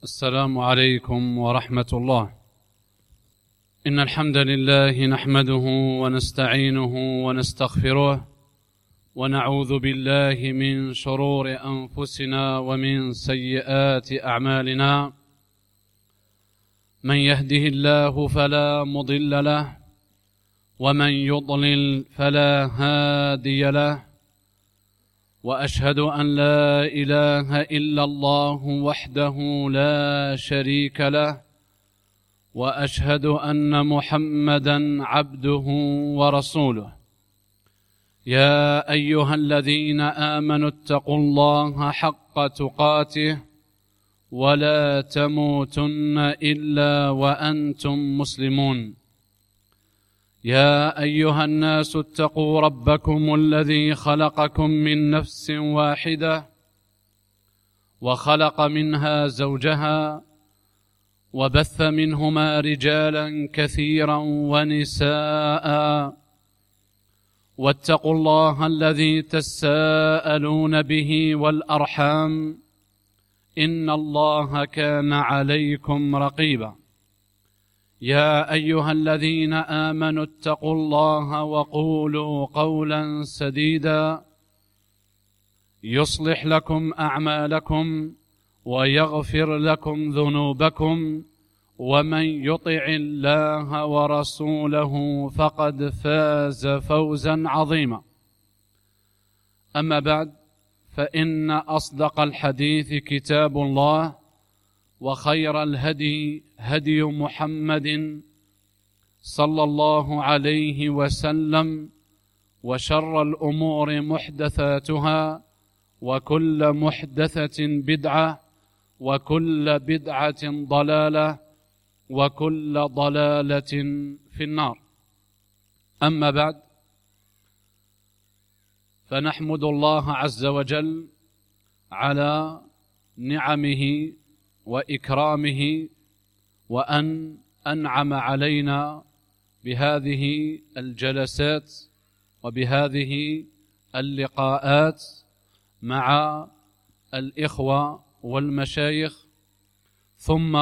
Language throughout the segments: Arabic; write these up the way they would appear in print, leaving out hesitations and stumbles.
السلام عليكم ورحمة الله. إن الحمد لله نحمده ونستعينه ونستغفره ونعوذ بالله من شرور أنفسنا ومن سيئات أعمالنا. من يهده الله فلا مضل له ومن يضلل فلا هادي له، وأشهد أن لا إله إلا الله وحده لا شريك له، وأشهد أن محمدا عبده ورسوله. يا أيها الذين آمنوا اتقوا الله حق تقاته ولا تموتن إلا وأنتم مسلمون. يا أيها الناس اتقوا ربكم الذي خلقكم من نفس واحدة وخلق منها زوجها وبث منهما رجالا كثيرا ونساء، واتقوا الله الذي تساءلون به والأرحام إن الله كان عليكم رقيبا. يا أيها الذين آمنوا اتقوا الله وقولوا قولا سديدا يصلح لكم أعمالكم ويغفر لكم ذنوبكم، ومن يطع الله ورسوله فقد فاز فوزا عظيما. أما بعد، فإن أصدق الحديث كتاب الله، وخير الهدي هدي محمد صلى الله عليه وسلم، وشر الأمور محدثاتها، وكل محدثة بدعة، وكل بدعة ضلالة، وكل ضلالة في النار. أما بعد، فنحمد الله عز وجل على نعمه وإكرامه، وأن أنعم علينا بهذه الجلسات وبهذه اللقاءات مع الإخوة والمشايخ. ثم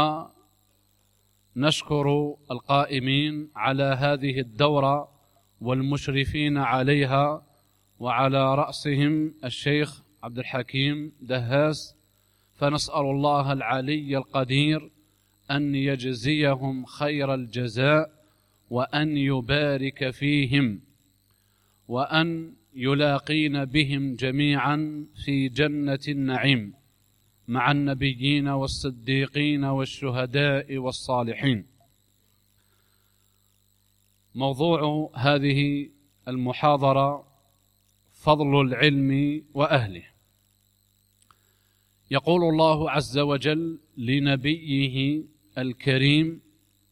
نشكر القائمين على هذه الدورة والمشرفين عليها، وعلى رأسهم الشيخ عبد الحكيم دهاس، فنسأل الله العلي القدير أن يجزيهم خير الجزاء، وأن يبارك فيهم، وأن يلاقين بهم جميعا في جنة النعيم مع النبيين والصديقين والشهداء والصالحين. موضوع هذه المحاضرة فضل العلم وأهله. يقول الله عز وجل لنبيه الكريم: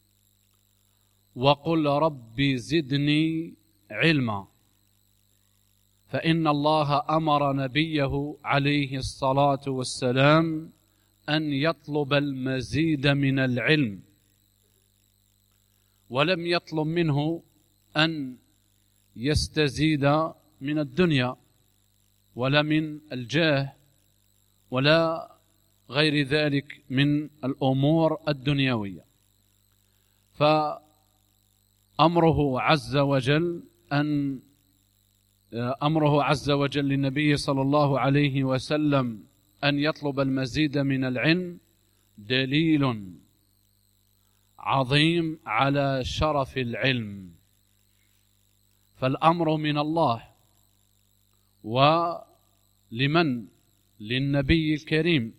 وقل رب زدني علما. فإن الله أمر نبيه عليه الصلاة والسلام أن يطلب المزيد من العلم، ولم يطلب منه أن يستزيد من الدنيا ولا من الجاه ولا غير ذلك من الأمور الدنيوية. فأمره عز وجل للنبي صلى الله عليه وسلم أن يطلب المزيد من العلم دليل عظيم على شرف العلم. فالأمر من الله، ولمن؟ للنبي الكريم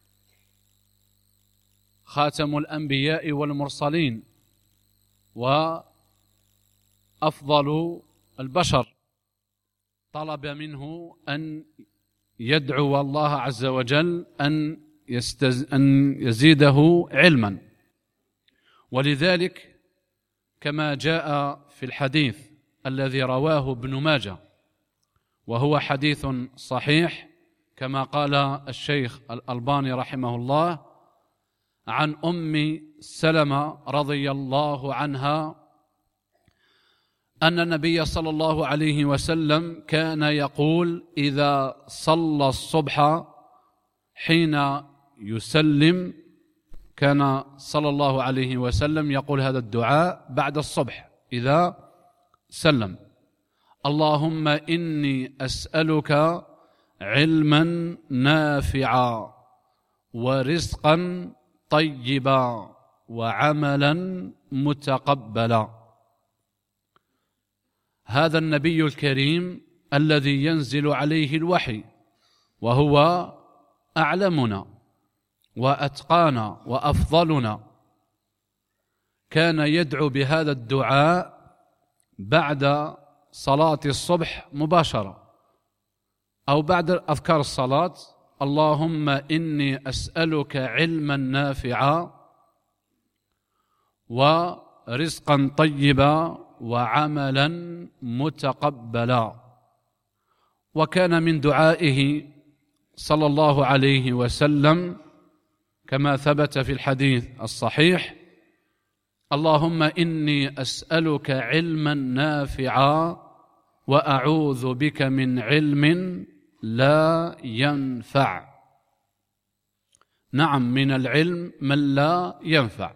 خاتم الأنبياء والمرسلين وأفضل البشر، طلب منه أن يدعو الله عز وجل أن يزيده علما. ولذلك كما جاء في الحديث الذي رواه ابن ماجه، وهو حديث صحيح كما قال الشيخ الألباني رحمه الله، عن أم سلمة رضي الله عنها أن النبي صلى الله عليه وسلم كان يقول إذا صلى الصبح حين يسلم كان صلى الله عليه وسلم يقول هذا الدعاء بعد الصبح إذا سلم: اللهم إني أسألك علما نافعا ورزقا طيبا وعملا متقبلا. هذا النبي الكريم الذي ينزل عليه الوحي وهو أعلمنا وأتقانا وأفضلنا كان يدعو بهذا الدعاء بعد صلاة الصبح مباشرة أو بعد أذكار الصلاة: اللهم إني أسألك علما نافعا ورزقا طيبا وعملا متقبلا. وكان من دعائه صلى الله عليه وسلم كما ثبت في الحديث الصحيح: اللهم إني أسألك علما نافعا وأعوذ بك من علم لا ينفع. نعم، من العلم من لا ينفع.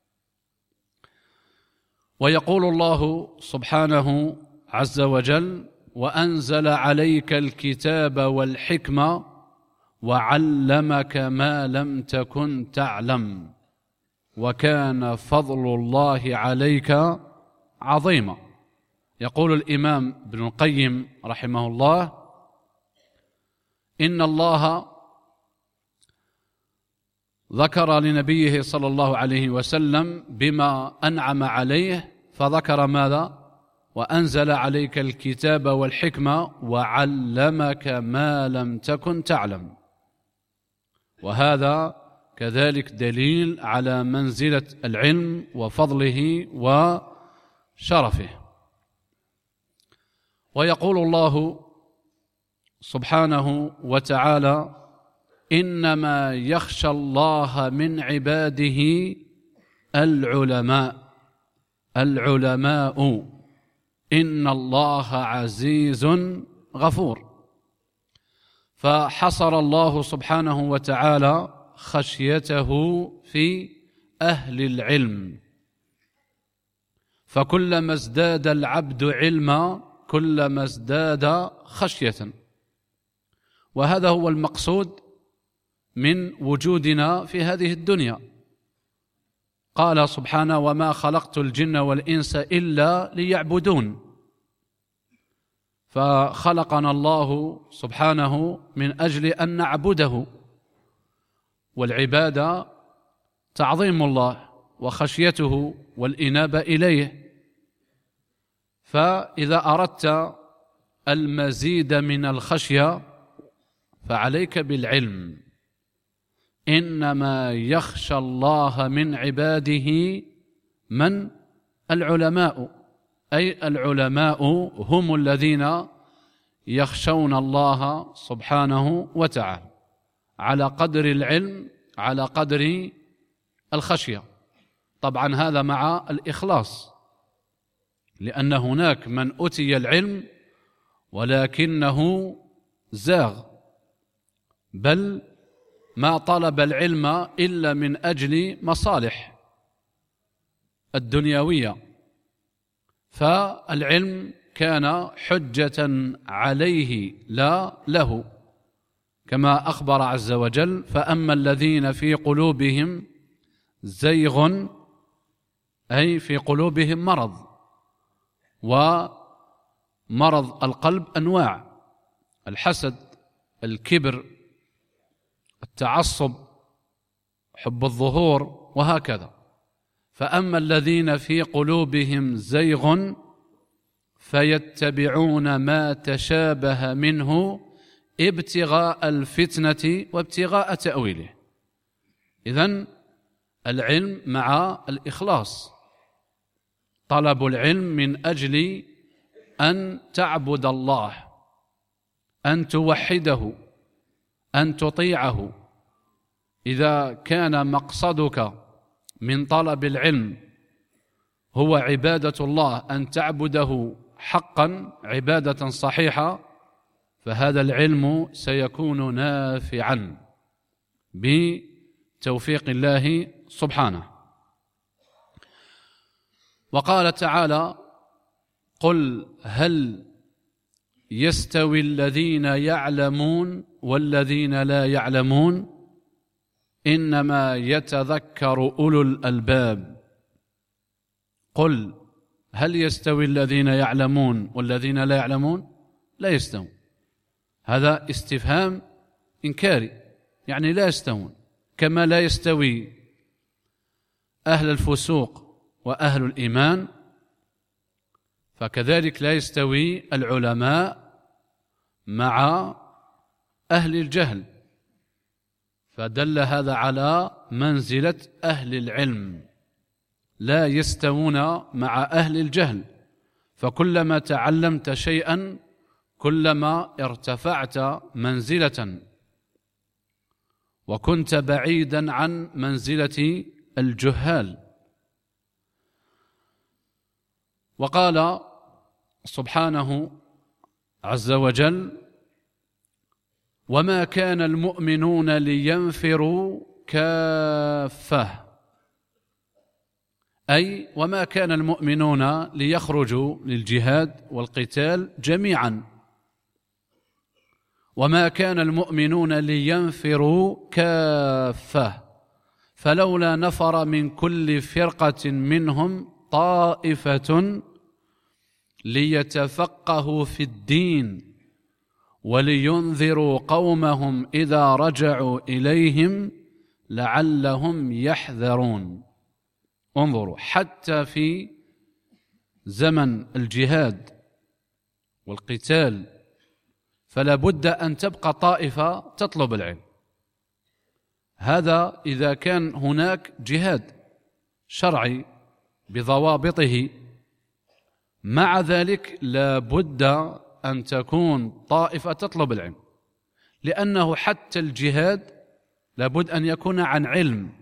ويقول الله سبحانه عز وجل: وأنزل عليك الكتاب والحكمة وعلمك ما لم تكن تعلم وكان فضل الله عليك عظيما. يقول الإمام ابن القيم رحمه الله: إن الله ذكر لنبيه صلى الله عليه وسلم بما أنعم عليه، فذكر ماذا؟ وأنزل عليك الكتاب والحكمة وعلمك ما لم تكن تعلم. وهذا كذلك دليل على منزلة العلم وفضله وشرفه. ويقول الله سبحانه وتعالى: إنما يخشى الله من عباده العلماء إن الله عزيز غفور. فحصر الله سبحانه وتعالى خشيته في أهل العلم، فكلما ازداد العبد علما كلما ازداد خشية. وهذا هو المقصود من وجودنا في هذه الدنيا. قال سبحانه: وما خلقت الجن والإنس إلا ليعبدون. فخلقنا الله سبحانه من أجل أن نعبده، والعبادة تعظيم الله وخشيته والإنابة إليه. فإذا أردت المزيد من الخشية فعليك بالعلم. إنما يخشى الله من عباده من؟ العلماء، أي العلماء هم الذين يخشون الله سبحانه وتعالى على قدر العلم، على قدر الخشية. طبعا هذا مع الإخلاص، لأن هناك من أوتي العلم ولكنه زاغ، بل ما طلب العلم إلا من أجل مصالح الدنيوية، فالعلم كان حجة عليه لا له، كما أخبر عز وجل: فأما الذين في قلوبهم زيغ، أي في قلوبهم مرض. ومرض القلب أنواع: الحسد، الكبر، التعصب، حب الظهور، وهكذا. فأما الذين في قلوبهم زيغ فيتبعون ما تشابه منه ابتغاء الفتنة وابتغاء تأويله. إذن العلم مع الإخلاص، طلب العلم من أجل أن تعبد الله، أن توحده، أن تطيعه. إذا كان مقصدك من طلب العلم هو عبادة الله، أن تعبده حقا عبادة صحيحة، فهذا العلم سيكون نافعا توفيق الله سبحانه. وقال تعالى: قل هل يستوي الذين يعلمون والذين لا يعلمون إنما يتذكر أولو الألباب. قل هل يستوي الذين يعلمون والذين لا يعلمون؟ لا يستوون. هذا استفهام إنكاري، يعني لا يستوون، كما لا يستوي أهل الفسوق وأهل الإيمان، فكذلك لا يستوي العلماء مع أهل الجهل، فدل هذا على منزلة أهل العلم، لا يستوون مع أهل الجهل، فكلما تعلمت شيئا كلما ارتفعت منزلة وكنت بعيدا عن منزلة الجهال. وقال سبحانه عز وجل: وما كان المؤمنون لينفروا كافة، أي وما كان المؤمنون ليخرجوا للجهاد والقتال جميعا، وما كان المؤمنون لينفروا كافة، فلولا نفر من كل فرقة منهم طائفة ليتفقهوا في الدين ولينذروا قومهم إذا رجعوا إليهم لعلهم يحذرون. انظروا، حتى في زمن الجهاد والقتال فلا بد أن تبقى طائفة تطلب العلم، هذا إذا كان هناك جهاد شرعي بضوابطه. مع ذلك لا بد أن تكون طائفة تطلب العلم، لأنه حتى الجهاد لا بد أن يكون عن علم.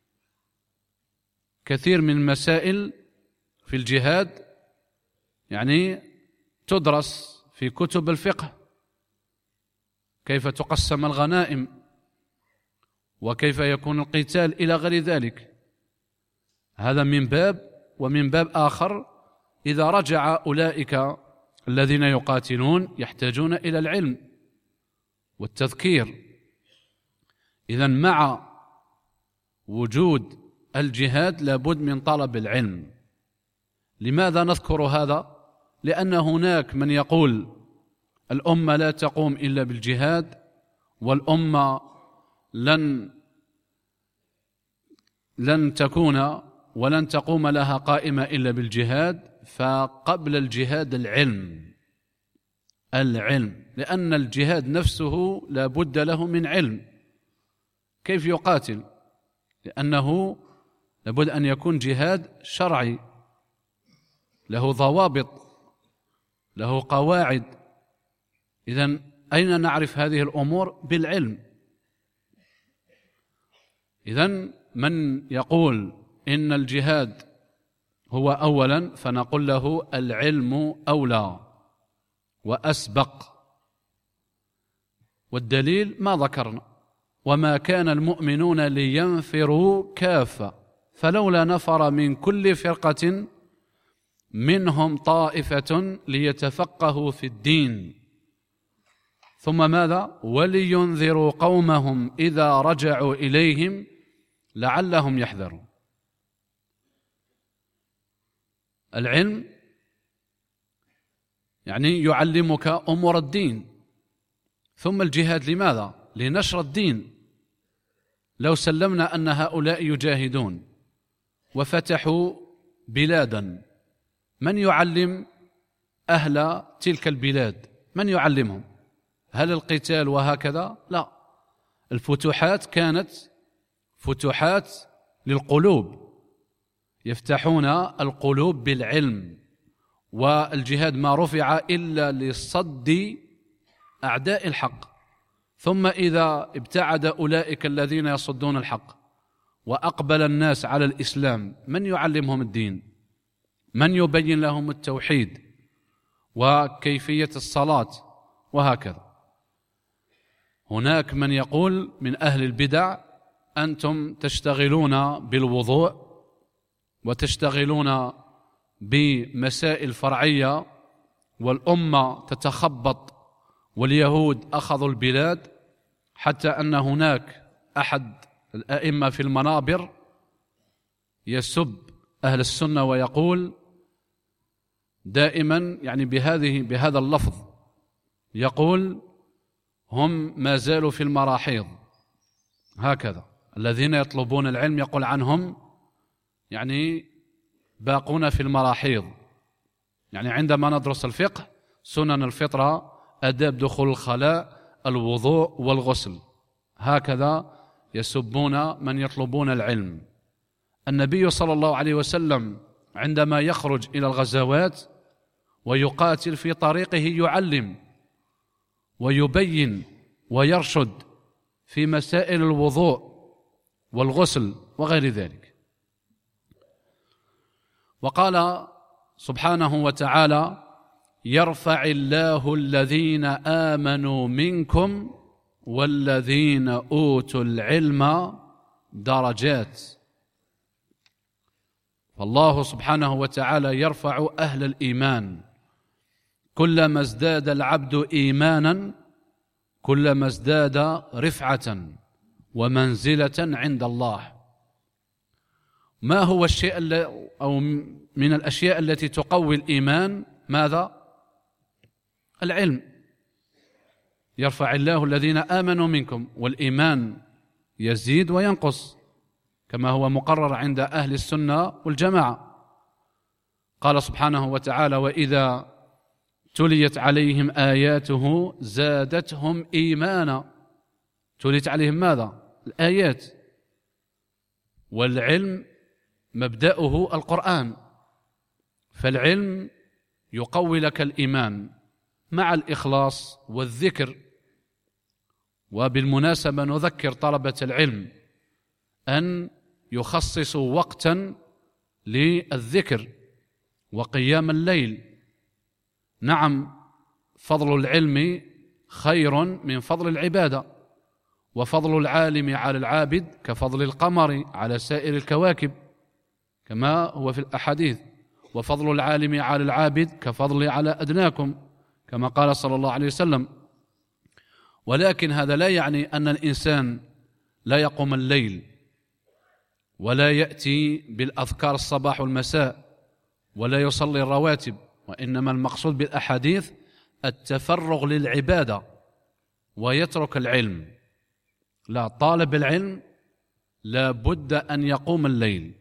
كثير من المسائل في الجهاد يعني تدرس في كتب الفقه، كيف تقسم الغنائم وكيف يكون القتال إلى غير ذلك. هذا من باب، ومن باب آخر إذا رجع أولئك الذين يقاتلون يحتاجون إلى العلم والتذكير. إذن مع وجود الجهاد لابد من طلب العلم. لماذا نذكر هذا؟ لأن هناك من يقول الأمة لا تقوم إلا بالجهاد، والأمة لن تكون ولن تقوم لها قائمة إلا بالجهاد. فقبل الجهاد العلم، لأن الجهاد نفسه لا بد له من علم. كيف يقاتل؟ لأنه لابد أن يكون جهاد شرعي له ضوابط، له قواعد. إذن أين نعرف هذه الأمور؟ بالعلم. إذن من يقول إن الجهاد هو أولا فنقول له العلم أولى وأسبق، والدليل ما ذكرنا: وما كان المؤمنون لينفروا كافة فلولا نفر من كل فرقة منهم طائفة ليتفقهوا في الدين، ثم ماذا؟ ولينذروا قومهم إذا رجعوا إليهم لعلهم يحذرون. العلم يعني يعلمك أمور الدين. ثم الجهاد لماذا؟ لنشر الدين. لو سلمنا أن هؤلاء يجاهدون وفتحوا بلادا، من يعلم أهل تلك البلاد؟ من يعلمهم؟ هل القتال وهكذا؟ لا، الفتوحات كانت فتوحات للقلوب، يفتحون القلوب بالعلم. والجهاد ما رفع إلا لصد أعداء الحق. ثم إذا ابتعد أولئك الذين يصدون الحق وأقبل الناس على الإسلام، من يعلمهم الدين؟ من يبين لهم التوحيد وكيفية الصلاة وهكذا؟ هناك من يقول من أهل البدع أنتم تشتغلون بالوضوء وتشتغلون بمسائل فرعية، والأمة تتخبط واليهود أخذوا البلاد، حتى أن هناك أحد الأئمة في المنابر يسب أهل السنة ويقول دائما يعني بهذا اللفظ، يقول هم ما زالوا في المراحيض. هكذا الذين يطلبون العلم يقول عنهم يعني باقون في المراحيض. يعني عندما ندرس الفقه، سنن الفطرة، آداب دخول الخلاء، الوضوء والغسل، هكذا يسبون من يطلبون العلم. النبي صلى الله عليه وسلم عندما يخرج إلى الغزوات ويقاتل في طريقه يعلم ويبين ويرشد في مسائل الوضوء والغسل وغير ذلك. وقال سبحانه وتعالى: يرفع الله الذين آمنوا منكم والذين أوتوا العلم درجات. فالله سبحانه وتعالى يرفع أهل الإيمان، كلما ازداد العبد إيمانا كلما ازداد رفعة ومنزلة عند الله. ما هو الشيء أو من الأشياء التي تقوي الإيمان؟ ماذا؟ العلم. يرفع الله الذين آمنوا منكم، والإيمان يزيد وينقص كما هو مقرر عند أهل السنة والجماعة. قال سبحانه وتعالى: وإذا تليت عليهم آياته زادتهم إيمانا. تليت عليهم ماذا؟ الآيات. والعلم مبدأه القرآن، فالعلم يقوي لك الإيمان مع الإخلاص والذكر. وبالمناسبة نذكر طلبة العلم أن يخصصوا وقتا للذكر وقيام الليل. نعم، فضل العلم خير من فضل العبادة، وفضل العالم على العابد كفضل القمر على سائر الكواكب كما هو في الأحاديث، وفضل العالم على العابد كفضل على أدناكم كما قال صلى الله عليه وسلم. ولكن هذا لا يعني أن الإنسان لا يقوم الليل ولا يأتي بالأذكار الصباح والمساء ولا يصلي الرواتب، وإنما المقصود بالأحاديث التفرغ للعبادة ويترك العلم. لا، طالب العلم لا بد أن يقوم الليل،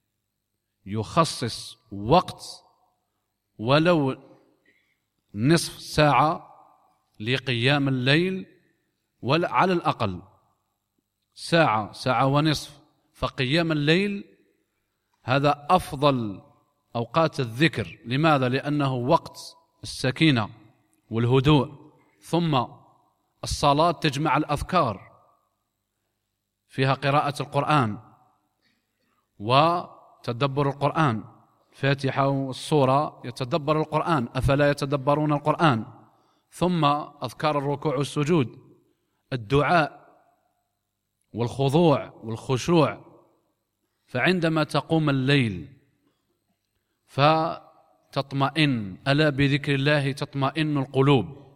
يخصص وقت ولو نصف ساعة لقيام الليل، وعلى الأقل ساعة، ساعة ونصف. فقيام الليل هذا أفضل أوقات الذكر. لماذا؟ لأنه وقت السكينة والهدوء، ثم الصلاة تجمع الأذكار، فيها قراءة القرآن وتدبر القرآن، الفاتحة والسورة يتدبر القرآن، أفلا يتدبرون القرآن، ثم أذكار الركوع والسجود، الدعاء والخضوع والخشوع. فعندما تقوم الليل فتطمئن، ألا بذكر الله تطمئن القلوب،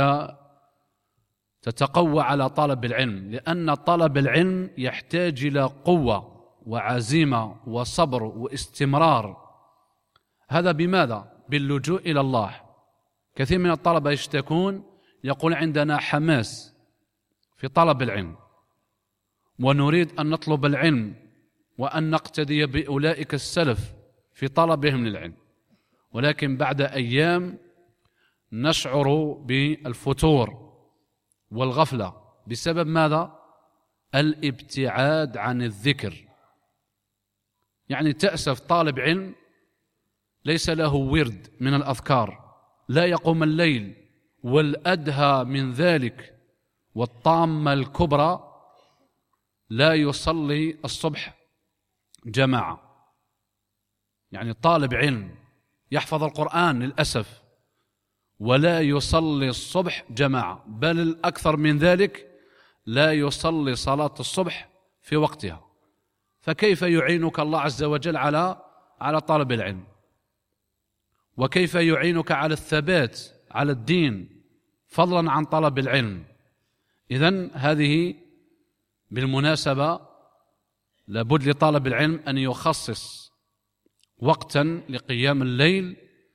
وتتقوى على طلب العلم، لأن طلب العلم يحتاج إلى قوة وعزيمة وصبر واستمرار. هذا بماذا؟ باللجوء إلى الله. كثير من الطلبة يشتكون، يقول عندنا حماس في طلب العلم ونريد أن نطلب العلم وأن نقتدي بأولئك السلف في طلبهم للعلم، ولكن بعد أيام نشعر بالفتور والغفلة. بسبب ماذا؟ الابتعاد عن الذكر. يعني تأسف طالب علم ليس له ورد من الأذكار، لا يقوم الليل، والأدهى من ذلك والطامة الكبرى لا يصلي الصبح جماعة. يعني طالب علم يحفظ القرآن للأسف ولا يصلي الصبح جماعة، بل الأكثر من ذلك لا يصلي صلاة الصبح في وقتها، فكيف يعينك الله عز وجل على طلب العلم؟ وكيف يعينك على الثبات على الدين فضلا عن طلب العلم؟ إذن هذه بالمناسبة لابد لطالب العلم أن يخصص وقتا لقيام الليل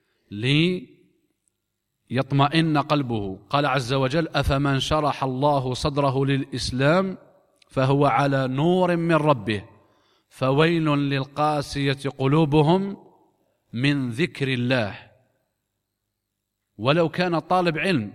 ليطمئن قلبه. قال عز وجل: أفمن شرح الله صدره للإسلام فهو على نور من ربه فويل للقاسية قلوبهم من ذكر الله. ولو كان طالب علم،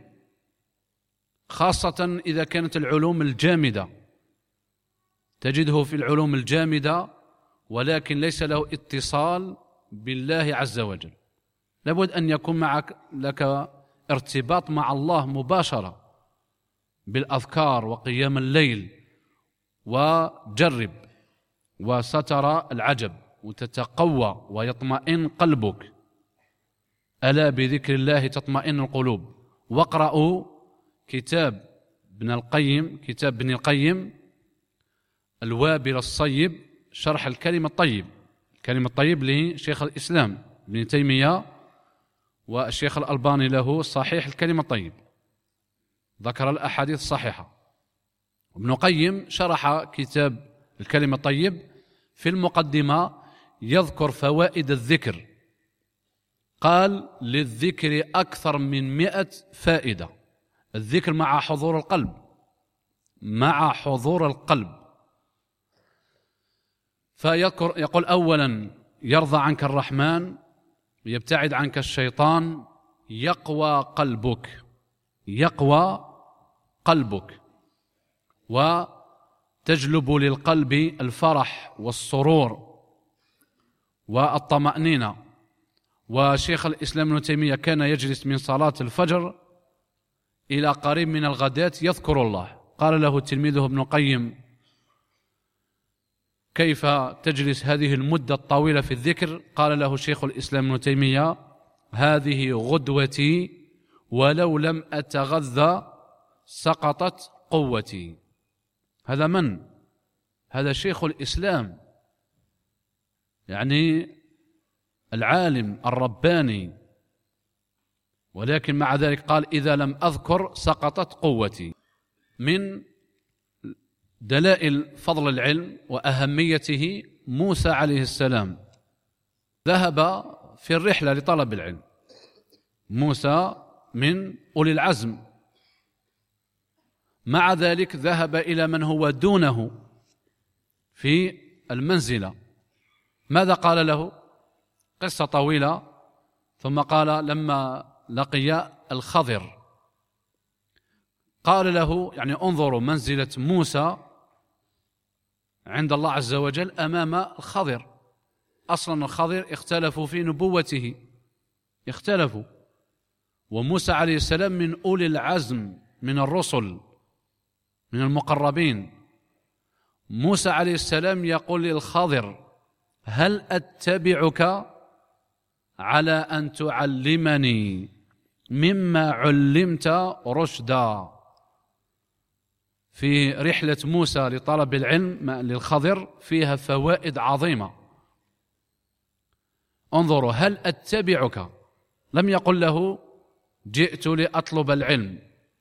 خاصة إذا كانت العلوم الجامدة، تجده في العلوم الجامدة ولكن ليس له اتصال بالله عز وجل، لابد أن يكون لك ارتباط مع الله مباشرة بالأذكار وقيام الليل، وجرب وسترى العجب وتتقوى ويطمئن قلبك. ألا بذكر الله تطمئن القلوب. واقرأوا كتاب ابن القيم الوابل الصيب شرح الكلمة الطيب لشيخ الإسلام ابن تيمية، والشيخ الألباني له صحيح الكلمة الطيب، ذكر الأحاديث الصحيحة. ابن القيم شرح كتاب الكلمة الطيب، في المقدمة يذكر فوائد الذكر، قال: للذكر أكثر من 100 فائدة. الذكر مع حضور القلب. يقول: أولا يرضى عنك الرحمن، يبتعد عنك الشيطان، يقوى قلبك وتجلب للقلب الفرح والسرور والطمأنينة. وشيخ الإسلام ابن تيمية كان يجلس من صلاة الفجر إلى قريب من الغداة يذكر الله. قال له تلميذه ابن القيم: كيف تجلس هذه المدة الطويلة في الذكر؟ قال له شيخ الإسلام ابن تيمية: هذه غدوتي، ولو لم أتغذى سقطت قوتي. هذا من؟ هذا شيخ الإسلام، يعني العالم الرباني، ولكن مع ذلك قال: إذا لم أذكر سقطت قوتي. من دلائل فضل العلم وأهميته موسى عليه السلام ذهب في الرحلة لطلب العلم. موسى من أولي العزم، مع ذلك ذهب إلى من هو دونه في المنزلة. ماذا قال له؟ قصة طويلة. ثم قال لما لقي الخضر قال له، يعني انظروا منزلة موسى عند الله عز وجل أمام الخضر. أصلا الخضر اختلفوا في نبوته، اختلفوا، وموسى عليه السلام من أولي العزم من الرسل من المقربين. موسى عليه السلام يقول للخضر: هل أتبعك على أن تعلمني مما علمت رشدا؟ في رحلة موسى لطلب العلم للخضر فيها فوائد عظيمة. انظروا: هل أتبعك، لم يقل له جئت لأطلب العلم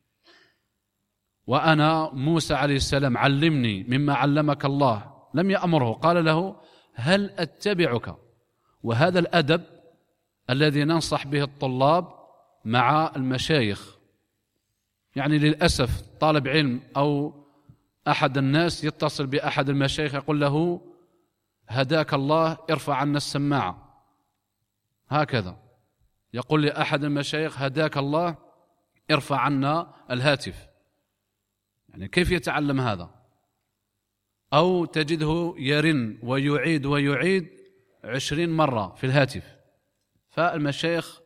وأنا موسى عليه السلام علمني مما علمك الله، لم يأمره، قال له هل أتبعك. وهذا الأدب الذي ننصح به الطلاب مع المشايخ. يعني للأسف طالب علم أو أحد الناس يتصل بأحد المشايخ يقول له هداك الله ارفع عنا السماعة، هكذا يقول لأحد المشايخ هداك الله ارفع عنا الهاتف. يعني كيف يتعلم هذا؟ أو تجده يرن ويعيد 20 مرة في الهاتف. فالمشايخ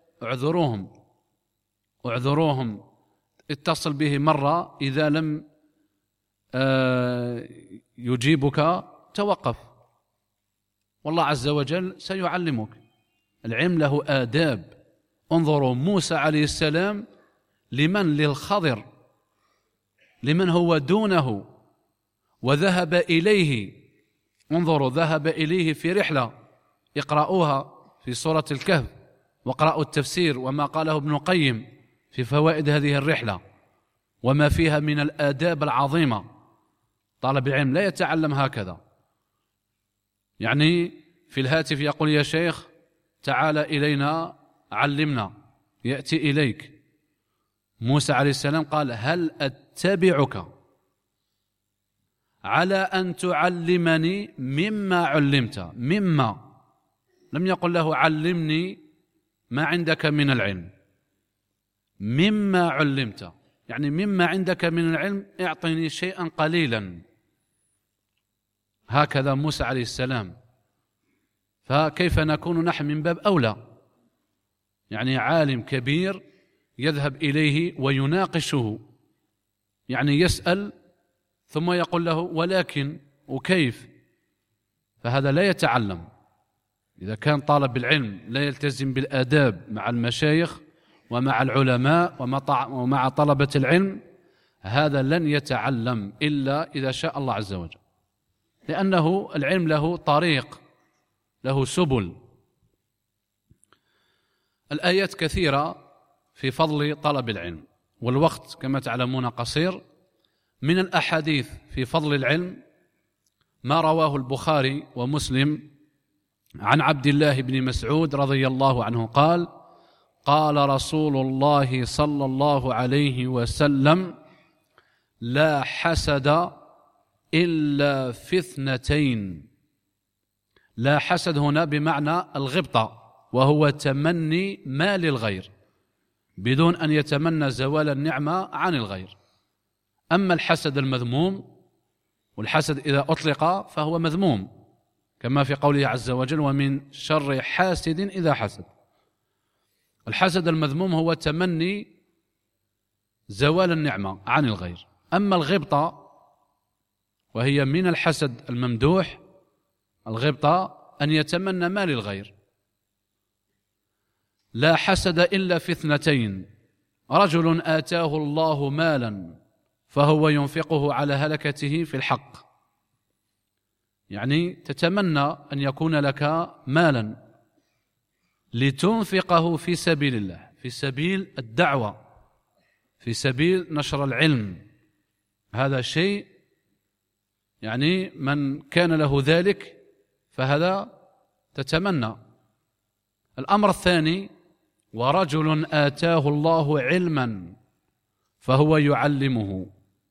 اعذروهم، اتصل به مرة، إذا لم يجيبك توقف، والله عز وجل سيعلمك. العلم له آداب. انظروا موسى عليه السلام لمن؟ للخضر، لمن هو دونه، وذهب إليه، انظروا، ذهب إليه في رحلة، اقرأوها في سورة الكهف، واقرأوا التفسير وما قاله ابن القيم في فوائد هذه الرحلة وما فيها من الآداب العظيمة. طالب العلم لا يتعلم هكذا، يعني في الهاتف يقول يا شيخ تعال إلينا علمنا، يأتي إليك. موسى عليه السلام قال هل أتبعك على أن تعلمني مما علمت، مما، لم يقل له علمني ما عندك من العلم، مما علمت، يعني مما عندك من العلم اعطني شيئا قليلا. هكذا موسى عليه السلام. فكيف نكون نحن من باب أولى؟ يعني عالم كبير يذهب إليه ويناقشه، يعني يسأل ثم يقول له ولكن وكيف، فهذا لا يتعلم. إذا كان طالب العلم لا يلتزم بالآداب مع المشايخ ومع العلماء ومع طلبة العلم، هذا لن يتعلم إلا إذا شاء الله عز وجل، لأنه العلم له طريق، له سبل. الآيات كثيرة في فضل طلب العلم، والوقت كما تعلمون قصير. من الأحاديث في فضل العلم ما رواه البخاري ومسلم عن عبد الله بن مسعود رضي الله عنه قال قال رسول الله صلى الله عليه وسلم لا حسد إلا في اثنتين. لا حسد هنا بمعنى الغبطة، وهو تمني ما للغير بدون أن يتمنى زوال النعمة عن الغير. أما الحسد المذموم، والحسد إذا أطلق فهو مذموم كما في قوله عز وجل ومن شر حاسد إذا حسد. الحسد المذموم هو تمني زوال النعمة عن الغير. أما الغبطة وهي من الحسد الممدوح، الغبطة أن يتمنى ما للغير. لا حسد إلا في اثنتين، رجل آتاه الله مالا فهو ينفقه على هلكته في الحق، يعني تتمنى أن يكون لك مالا لتنفقه في سبيل الله، في سبيل الدعوة، في سبيل نشر العلم. هذا شيء يعني من كان له ذلك فهذا تتمنى. الأمر الثاني ورجل آتاه الله علما فهو يعلمه،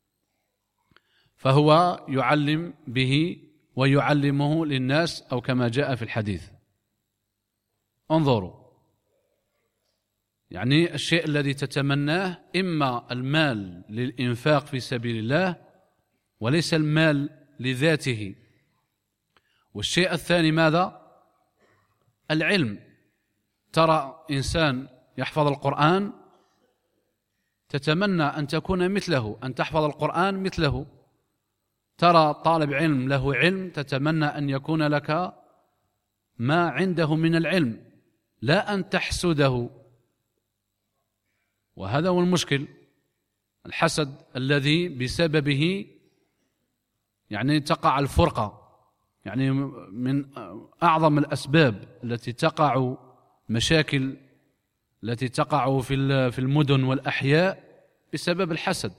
فهو يعلم به ويعلمه للناس، أو كما جاء في الحديث. انظروا، يعني الشيء الذي تتمناه إما المال للإنفاق في سبيل الله وليس المال لذاته. والشيء الثاني ماذا؟ العلم. ترى إنسان يحفظ القرآن تتمنى أن تكون مثله، أن تحفظ القرآن مثله. ترى طالب علم له علم تتمنى أن يكون لك ما عنده من العلم، لا أن تحسده. وهذا هو المشكل، الحسد الذي بسببه يعني تقع الفرقة. يعني من أعظم الأسباب التي تقع مشاكل التي تقع في المدن والأحياء بسبب الحسد.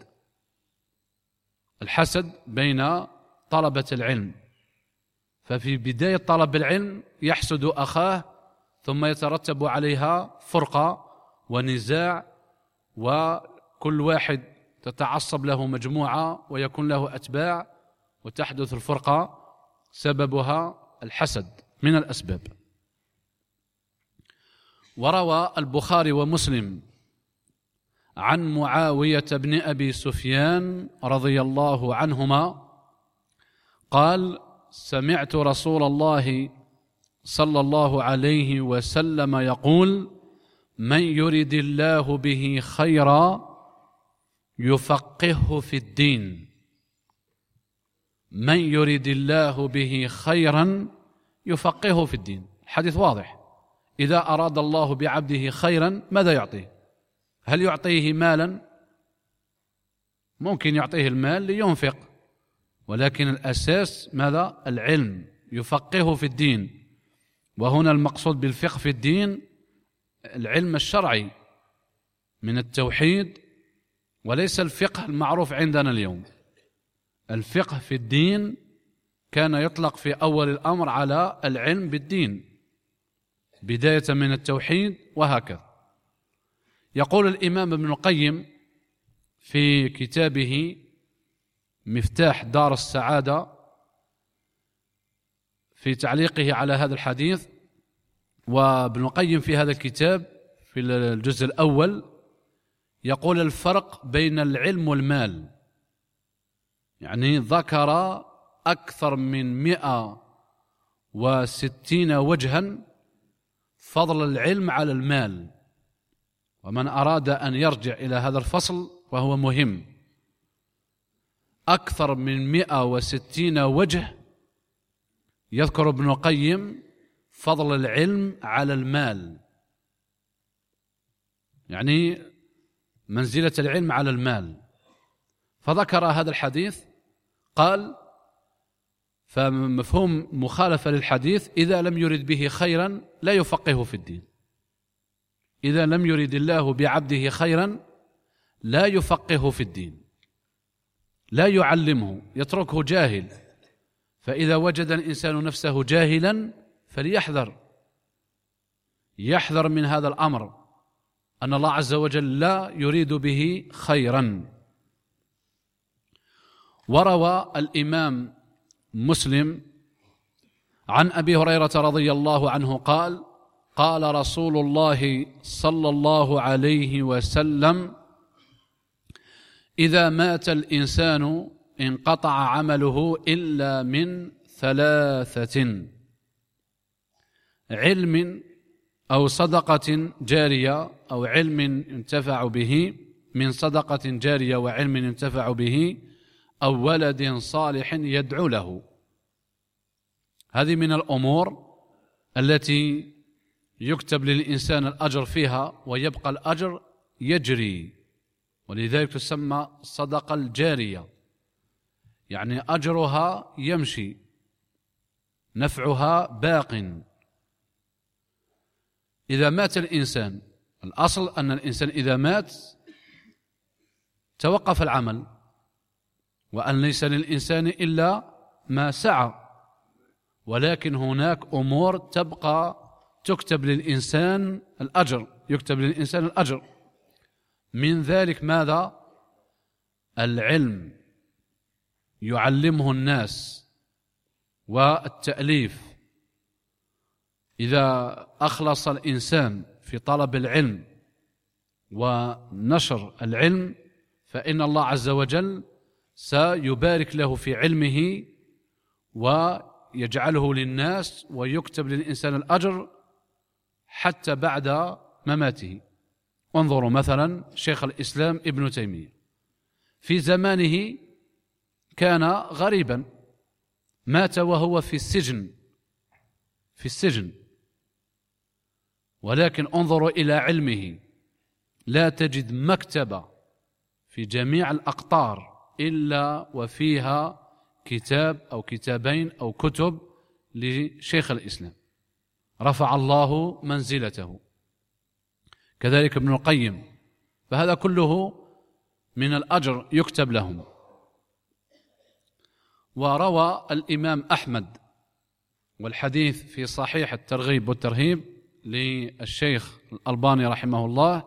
الحسد بين طلبة العلم، ففي بداية طلب العلم يحسد أخاه ثم يترتب عليها فرقة ونزاع، وكل واحد تتعصب له مجموعة ويكون له أتباع، وتحدث الفرقة سببها الحسد من الأسباب. وروى البخاري ومسلم عن معاوية بن أبي سفيان رضي الله عنهما قال سمعت رسول الله صلى الله عليه وسلم يقول من يرد الله به خيرا يفقهه في الدين. من يرد الله به خيرا يفقهه في الدين. الحديث واضح. إذا أراد الله بعبده خيرا ماذا يعطيه؟ هل يعطيه مالا؟ ممكن يعطيه المال لينفق ولكن الأساس ماذا؟ العلم، يفقهه في الدين. وهنا المقصود بالفقه في الدين العلم الشرعي من التوحيد، وليس الفقه المعروف عندنا اليوم. الفقه في الدين كان يطلق في أول الأمر على العلم بالدين، بداية من التوحيد وهكذا. يقول الإمام ابن القيم في كتابه مفتاح دار السعادة في تعليقه على هذا الحديث، وابن القيم في هذا الكتاب في الجزء الأول يقول الفرق بين العلم والمال، يعني ذكر أكثر من 160 وجها فضل العلم على المال. ومن أراد أن يرجع إلى هذا الفصل وهو مهم، أكثر من 160 وجه يذكر ابن القيم فضل العلم على المال، يعني منزلة العلم على المال. فذكر هذا الحديث، قال: فمفهوم مخالفة للحديث إذا لم يرد به خيرا لا يفقهه في الدين. إذا لم يرد الله بعبده خيرا لا يفقهه في الدين، لا يعلمه، يتركه جاهل. فإذا وجد الإنسان نفسه جاهلا فليحذر، يحذر من هذا الأمر، أن الله عز وجل لا يريد به خيرا. وروى الإمام مسلم عن أبي هريرة رضي الله عنه قال: قال رسول الله صلى الله عليه وسلم: إذا مات الإنسان انقطع عمله إلا من 3: علم أو صدقة جارية، أو علم ينتفع به، من صدقة جارية وعلم ينتفع به، أو ولد صالح يدعو له. هذه من الأمور التي يكتب للإنسان الأجر فيها ويبقى الأجر يجري، ولذلك تسمى الصدقة الجارية، يعني أجرها يمشي، نفعها باق. إذا مات الإنسان، الأصل أن الإنسان إذا مات توقف العمل، وأن ليس للإنسان إلا ما سعى، ولكن هناك أمور تبقى تكتب للإنسان الأجر، يكتب للإنسان الأجر. من ذلك ماذا؟ العلم يعلمه الناس، والتأليف. إذا أخلص الإنسان في طلب العلم ونشر العلم فإن الله عز وجل سيبارك له في علمه ويجعله للناس، ويكتب للإنسان الأجر حتى بعد مماته. انظروا مثلا شيخ الإسلام ابن تيمية في زمانه كان غريبا، مات وهو في السجن، ولكن انظروا إلى علمه، لا تجد مكتبة في جميع الأقطار إلا وفيها كتاب أو كتابين أو كتب لشيخ الإسلام، رفع الله منزلته. كذلك ابن القيم، فهذا كله من الأجر يكتب لهم. وروى الإمام أحمد، والحديث في صحيح الترغيب والترهيب للشيخ الألباني رحمه الله،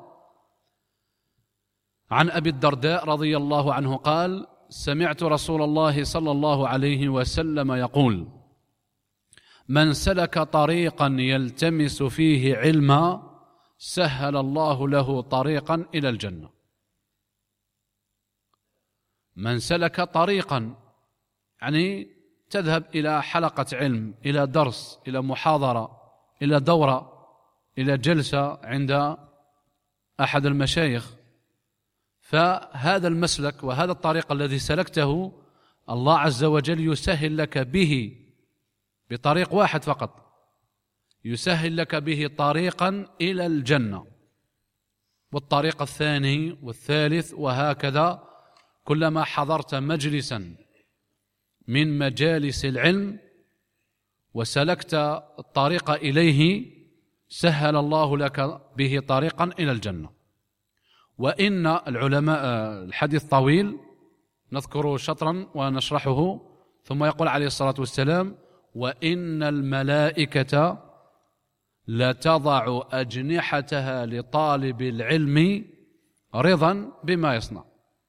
عن أبي الدرداء رضي الله عنه قال: سمعت رسول الله صلى الله عليه وسلم يقول: من سلك طريقا يلتمس فيه علما سهل الله له طريقا إلى الجنة. من سلك طريقا يعني تذهب إلى حلقة علم، إلى درس، إلى محاضرة، إلى دورة، إلى جلسة عند أحد المشايخ، فهذا المسلك وهذا الطريق الذي سلكته الله عز وجل يسهل لك به بطريق واحد فقط، يسهل لك به طريقا إلى الجنة، والطريق الثاني والثالث، وهكذا كلما حضرت مجلسا من مجالس العلم وسلكت الطريق إليه سهل الله لك به طريقا إلى الجنة. وإن العلماء، الحديث طويل نذكر شطرا ونشرحه، ثم يقول عليه الصلاة والسلام: وإن الملائكة لتضع أجنحتها لطالب العلم رضا بما يصنع.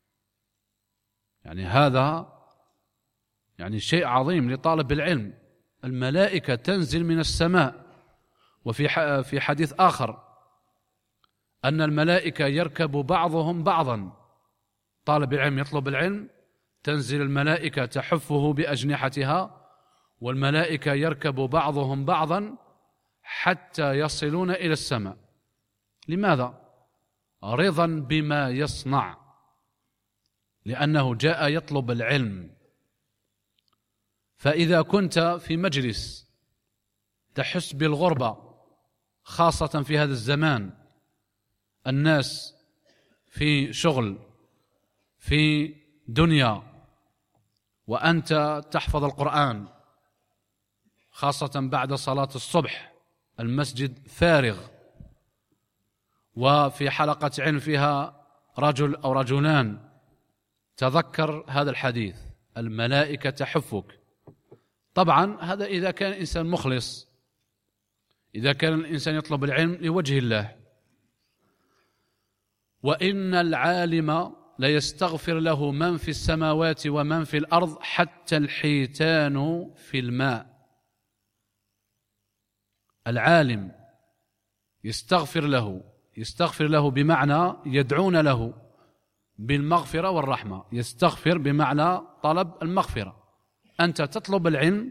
يعني هذا يعني شيء عظيم لطالب العلم. الملائكة تنزل من السماء، وفي حديث آخر أن الملائكة يركب بعضهم بعضا. طالب العلم يطلب العلم، تنزل الملائكة تحفه بأجنحتها، والملائكة يركب بعضهم بعضا حتى يصلون إلى السماء. لماذا؟ رضا بما يصنع، لأنه جاء يطلب العلم. فإذا كنت في مجلس تحس بالغربة، خاصة في هذا الزمان، الناس في شغل، في دنيا، وأنت تحفظ القرآن، خاصة بعد صلاة الصبح المسجد فارغ، وفي حلقة علم فيها رجل أو رجلان، تذكر هذا الحديث: الملائكة تحفك. طبعا هذا إذا كان الإنسان مخلص، إذا كان الإنسان يطلب العلم لوجه الله. وإن العالم ليستغفر له من في السماوات ومن في الأرض حتى الحيتان في الماء. العالم يستغفر له بمعنى يدعون له بالمغفرة والرحمة. يستغفر بمعنى طلب المغفرة. أنت تطلب العلم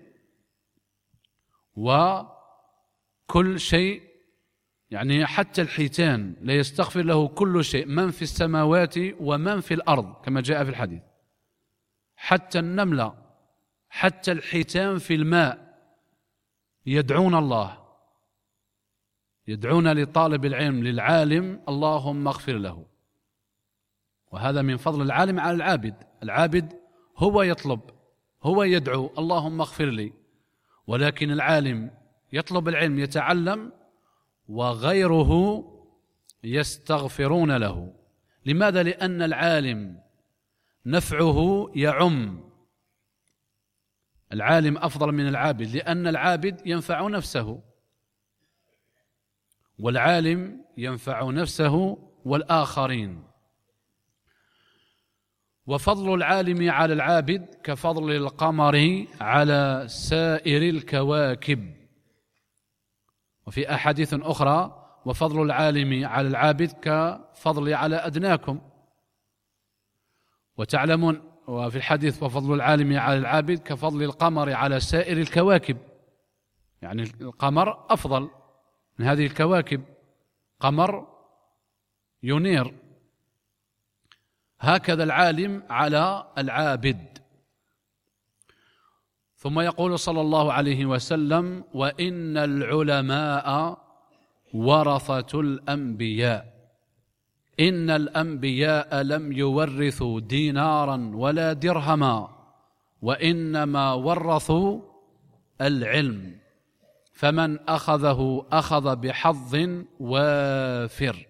وكل شيء، يعني حتى الحيتان لا يستغفر له كل شيء، من في السماوات ومن في الأرض كما جاء في الحديث. حتى النملة، حتى الحيتان في الماء يدعون الله، يدعون لطالب العلم للعالم: اللهم اغفر له. وهذا من فضل العالم على العابد. العابد هو يطلب، هو يدعو: اللهم اغفر لي. ولكن العالم يطلب العلم، يتعلم، وغيره يستغفرون له. لماذا؟ لأن العالم نفعه يعم. العالم أفضل من العابد، لأن العابد ينفع نفسه، والعالم ينفع نفسه والآخرين. وفضل العالم على العابد كفضل القمر على سائر الكواكب. وفي أحاديث أخرى: وفضل العالم على العابد كفضل على أدناكم. وتعلمون وفي الحديث: وفضل العالم على العابد كفضل القمر على سائر الكواكب. يعني القمر أفضل من هذه الكواكب، قمر ينير. هكذا العالم على العابد. ثم يقول صلى الله عليه وسلم: وإن العلماء ورثة الأنبياء. إن الأنبياء لم يورثوا دينارا ولا درهما، وإنما ورثوا العلم، فمن أخذه أخذ بحظ وافر.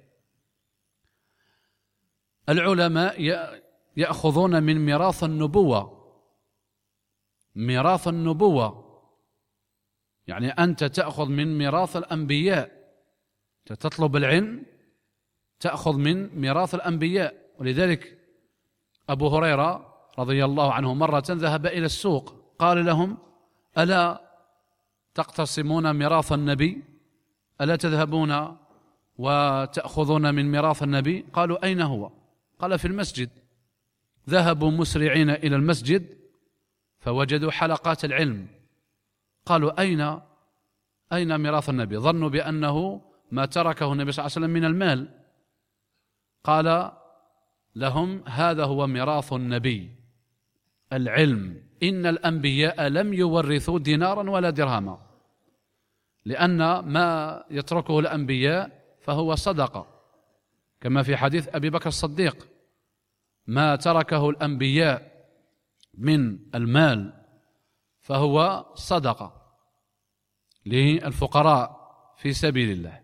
العلماء يأخذون من ميراث النبوة. ميراث النبوة يعني أنت تأخذ من ميراث الأنبياء، تطلب العلم تأخذ من ميراث الأنبياء. ولذلك أبو هريرة رضي الله عنه مرة ذهب إلى السوق، قال لهم: ألا تقتسمون ميراث النبي؟ ألا تذهبون وتأخذون من ميراث النبي؟ قالوا: أين هو؟ قال: في المسجد. ذهبوا مسرعين إلى المسجد فوجدوا حلقات العلم. قالوا: أين ميراث النبي؟ ظنوا بأنه ما تركه النبي صلى الله عليه وسلم من المال. قال لهم: هذا هو ميراث النبي، العلم. إن الأنبياء لم يورثوا دينارا ولا درهما، لأن ما يتركه الأنبياء فهو صدقة، كما في حديث أبي بكر الصديق: ما تركه الأنبياء من المال فهو صدقة للفقراء في سبيل الله.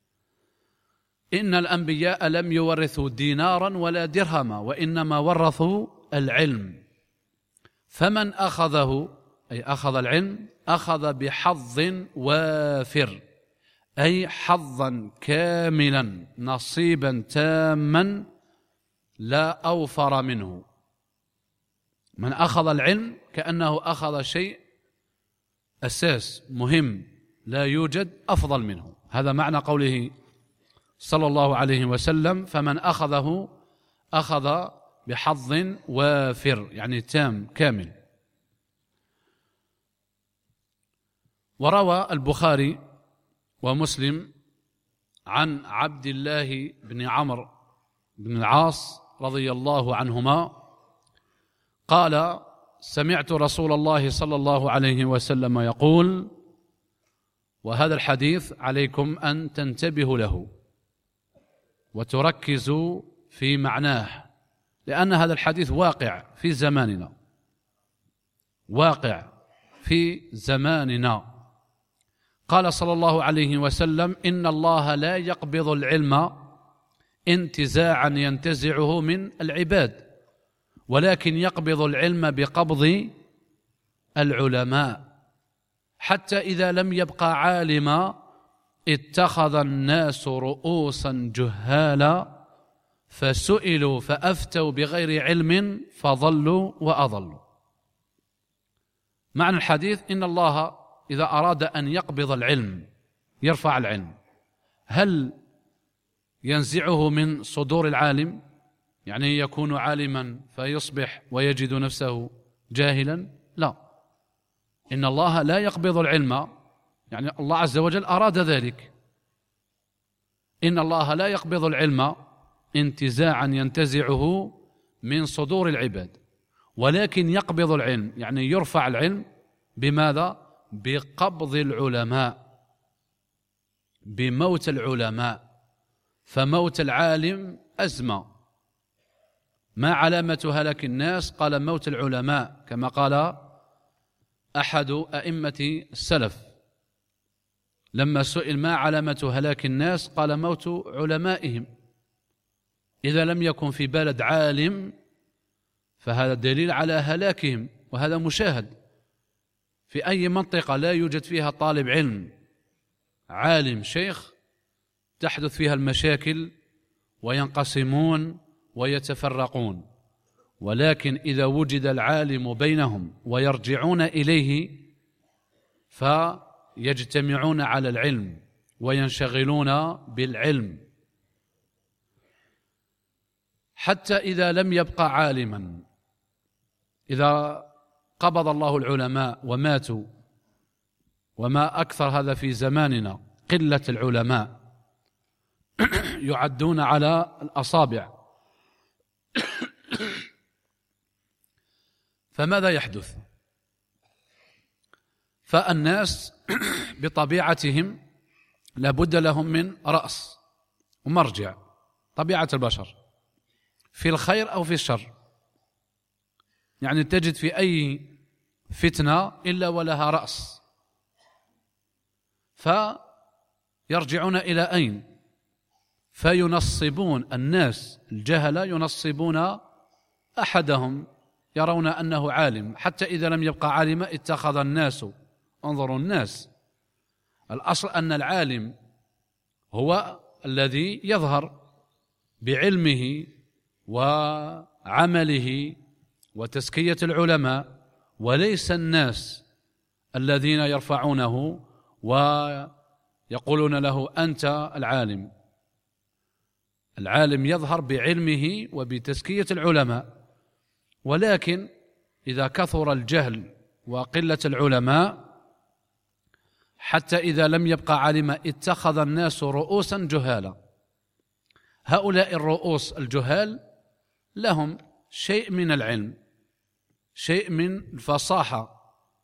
إن الأنبياء لم يورثوا دينارا ولا درهما وإنما ورثوا العلم، فمن أخذه أي أخذ العلم أخذ بحظ وافر، أي حظا كاملا نصيبا تاما لا أوفر منه. من أخذ العلم كأنه أخذ شيء أساس مهم لا يوجد أفضل منه. هذا معنى قوله صلى الله عليه وسلم: فمن أخذه أخذ بحظ وافر، يعني تام كامل. وروى البخاري ومسلم عن عبد الله بن عمرو بن العاص رضي الله عنهما قال: سمعت رسول الله صلى الله عليه وسلم يقول، وهذا الحديث عليكم أن تنتبهوا له وتركزوا في معناه، لأن هذا الحديث واقع في زماننا، واقع في زماننا. قال صلى الله عليه وسلم: إن الله لا يقبض العلم انتزاعا ينتزعه من العباد، ولكن يقبض العلم بقبض العلماء، حتى إذا لم يبقى عالما اتخذ الناس رؤوسا جهالا فسئلوا فأفتوا بغير علم فضلوا وأضلوا. معنى الحديث: إن الله إذا أراد أن يقبض العلم يرفع العلم، هل ينزعه من صدور العالم؟ يعني يكون عالما فيصبح ويجد نفسه جاهلا؟ لا، إن الله لا يقبض العلم، يعني الله عز وجل أراد ذلك. إن الله لا يقبض العلم انتزاعا ينتزعه من صدور العباد، ولكن يقبض العلم، يعني يرفع العلم بماذا؟ بقبض العلماء، بموت العلماء. فموت العالم أزمة. ما علامة هلاك الناس؟ قال: موت العلماء، كما قال أحد أئمة السلف لما سئل: ما علامة هلاك الناس؟ قال: موت علمائهم. إذا لم يكن في بلد عالم فهذا دليل على هلاكهم، وهذا مشاهد في أي منطقة لا يوجد فيها طالب علم عالم شيخ تحدث فيها المشاكل وينقسمون ويتفرقون. ولكن إذا وجد العالم بينهم ويرجعون إليه فيجتمعون على العلم وينشغلون بالعلم، حتى إذا لم يبقى عالما. إذا قبض الله العلماء وماتوا، وما أكثر هذا في زماننا، قلة العلماء يعدون على الأصابع، فماذا يحدث؟ فالناس بطبيعتهم لابد لهم من رأس ومرجع، طبيعة البشر في الخير أو في الشر. يعني تجد في أي فتنة إلا ولها رأس، فيرجعون إلى أين؟ فينصبون الناس الجهلة، ينصبون أحدهم يرون أنه عالم، حتى إذا لم يبقى عالما اتخذ الناس، انظروا الناس، الأصل أن العالم هو الذي يظهر بعلمه وعمله وتزكية العلماء، وليس الناس الذين يرفعونه ويقولون له أنت العالم. العالم يظهر بعلمه وبتزكية العلماء، ولكن إذا كثر الجهل وقلة العلماء حتى إذا لم يبقى عالما اتخذ الناس رؤوسا جهالا. هؤلاء الرؤوس الجهال لهم شيء من العلم، شيء من الفصاحة،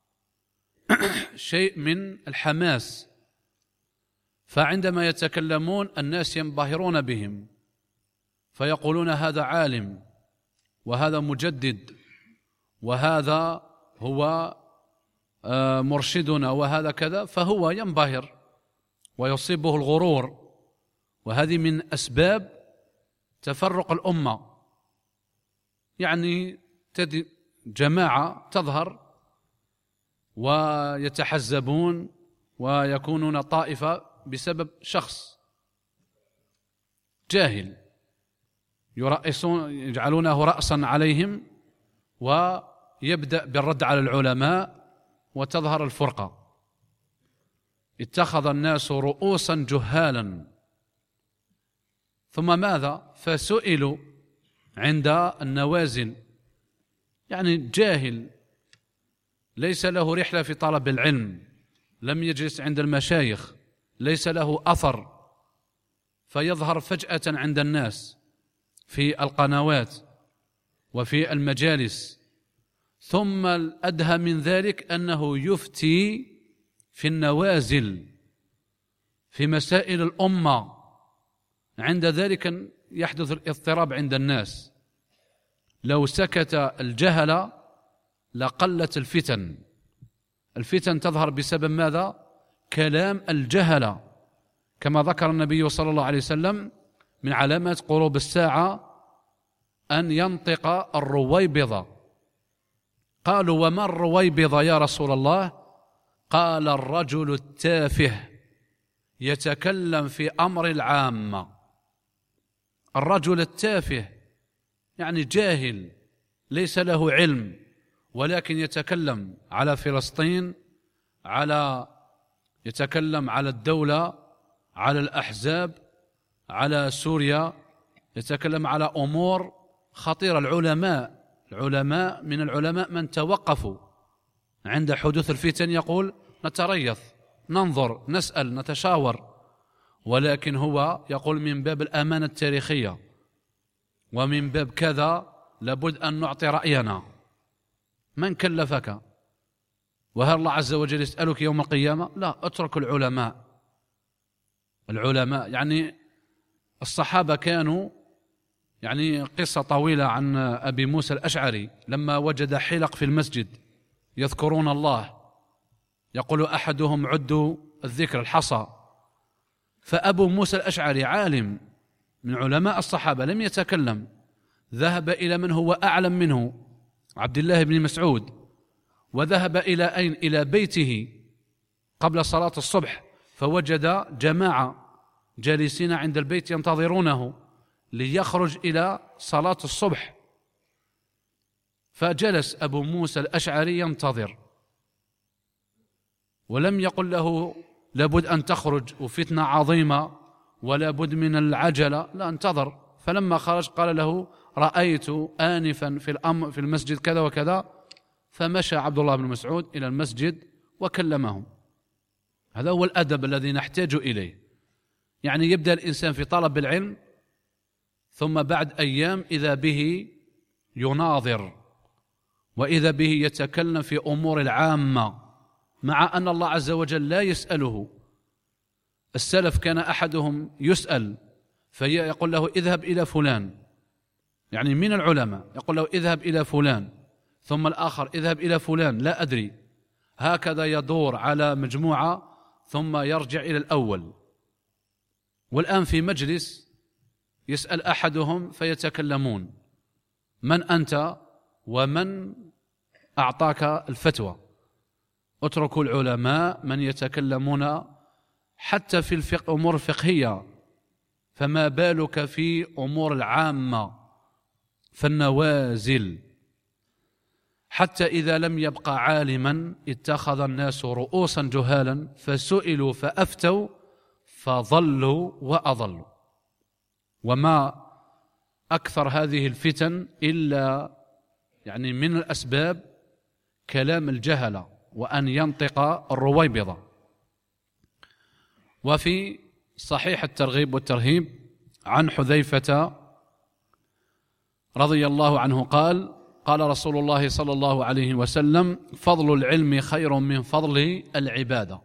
شيء من الحماس، فعندما يتكلمون الناس ينبهرون بهم فيقولون هذا عالم، وهذا مجدد، وهذا هو مرشدنا وهذا كذا، فهو ينبهر ويصيبه الغرور، وهذه من أسباب تفرق الأمة. يعني جماعة تظهر ويتحزبون ويكونون طائفة بسبب شخص جاهل يجعلونه رأسا عليهم، ويبدأ بالرد على العلماء وتظهر الفرقة. اتخذ الناس رؤوسا جهالا، ثم ماذا؟ فسئلوا عند النوازل، يعني جاهل ليس له رحلة في طلب العلم، لم يجلس عند المشايخ، ليس له أثر، فيظهر فجأة عند الناس في القنوات وفي المجالس. ثم الأدهى من ذلك أنه يفتي في النوازل في مسائل الأمة، عند ذلك يحدث الاضطراب عند الناس. لو سكت الجهل لقلت الفتن. الفتن تظهر بسبب ماذا؟ كلام الجهل، كما ذكر النبي صلى الله عليه وسلم من علامات قرب الساعة أن ينطق الرويبضة. قالوا وما الرويبضة يا رسول الله؟ قال الرجل التافه يتكلم في أمر العامة. الرجل التافه يعني جاهل ليس له علم، ولكن يتكلم على فلسطين، يتكلم على الدولة، على الأحزاب، على سوريا، يتكلم على أمور خطيرة. العلماء من العلماء من توقفوا عند حدوث الفتن، يقول نتريث، ننظر، نسأل، نتشاور، ولكن هو يقول من باب الأمانة التاريخية ومن باب كذا لابد أن نعطي رأينا. من كلفك؟ وهل الله عز وجل يسألك يوم القيامة؟ لا، اترك العلماء. يعني الصحابة كانوا، يعني قصة طويلة عن أبي موسى الأشعري لما وجد حلق في المسجد يذكرون الله، يقول أحدهم عدوا الذكر الحصى، فأبو موسى الأشعري عالم من علماء الصحابة لم يتكلم، ذهب إلى من هو أعلم منه، عبد الله بن مسعود، وذهب إلى أين؟ إلى بيته قبل صلاة الصبح، فوجد جماعة جالسين عند البيت ينتظرونه ليخرج إلى صلاة الصبح، فجلس أبو موسى الأشعري ينتظر، ولم يقل له لابد أن تخرج وفتنة عظيمة ولا بد من العجلة، لا، انتظر. فلما خرج قال له رأيت آنفا في المسجد كذا وكذا، فمشى عبد الله بن مسعود إلى المسجد وكلمهم. هذا هو الأدب الذي نحتاج إليه. يعني يبدأ الإنسان في طلب العلم، ثم بعد أيام إذا به يناظر، وإذا به يتكلم في أمور العامة، مع أن الله عز وجل لا يسأله. السلف كان أحدهم يسأل فيقول له اذهب إلى فلان، يعني من العلماء، يقول له اذهب إلى فلان، ثم الآخر اذهب إلى فلان لا أدري، هكذا يدور على مجموعة ثم يرجع إلى الأول. والآن في مجلس يسأل أحدهم فيتكلمون من أنت ومن أعطاك الفتوى؟ اتركوا العلماء من يتكلمون حتى في الفقه، أمور فقهية، فما بالك في أمور العامة فالنوازل. حتى إذا لم يبقى عالما اتخذ الناس رؤوسا جهالا فسئلوا فأفتوا فضلوا وأضلوا. وما أكثر هذه الفتن إلا يعني من الأسباب كلام الجهلة وأن ينطق الرويبضة. وفي صحيح الترغيب والترهيب عن حذيفة رضي الله عنه قال قال رسول الله صلى الله عليه وسلم فضل العلم خير من فضل العبادة،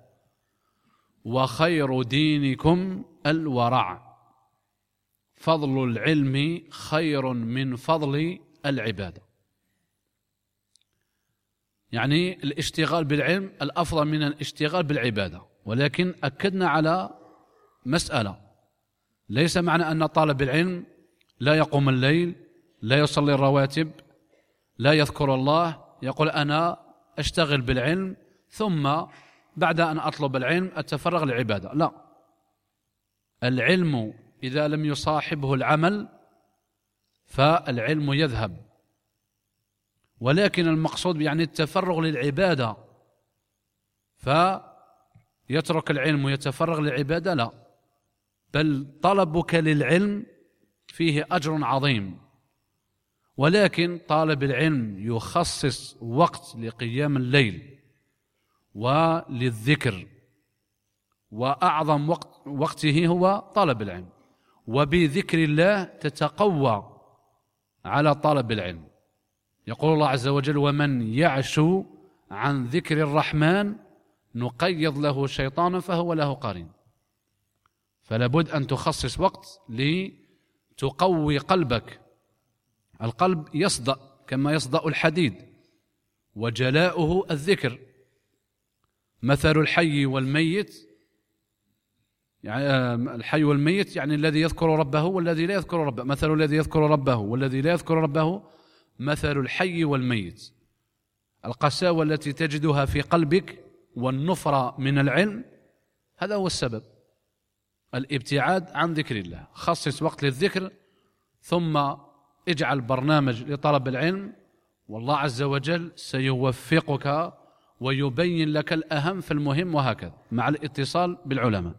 وخير دينكم الورع. فضل العلم خير من فضل العبادة. يعني الاشتغال بالعلم الأفضل من الاشتغال بالعبادة، ولكن أكدنا على مسألة: ليس معنى أن طالب العلم لا يقوم الليل، لا يصلي الرواتب، لا يذكر الله، يقول أنا أشتغل بالعلم ثم بعد أن أطلب العلم أتفرغ للعبادة. لا، العلم إذا لم يصاحبه العمل فالعلم يذهب، ولكن المقصود يعني التفرغ للعبادة، فيترك العلم ويتفرغ للعبادة؟ لا، بل طلبك للعلم فيه أجر عظيم، ولكن طالب العلم يخصص وقت لقيام الليل وللذكر، وأعظم وقته هو طلب العلم، وبذكر الله تتقوى على طلب العلم. يقول الله عز وجل: ومن يعش عن ذكر الرحمن نقيض له شيطانا فهو له قرين. فلا بد أن تخصص وقت لتقوي قلبك. القلب يصدأ كما يصدأ الحديد، وجلاؤه الذكر. مثل الحي والميت، يعني الحي والميت يعني الذي يذكر ربه والذي لا يذكر ربه. مثل الذي يذكر ربه والذي لا يذكر ربه مثل الحي والميت. القساوة التي تجدها في قلبك والنفرة من العلم، هذا هو السبب، الابتعاد عن ذكر الله. خصص وقت للذكر، ثم اجعل برنامج لطلب العلم، والله عز وجل سيوفقك ويبين لك الأهم في المهم، وهكذا مع الاتصال بالعلماء.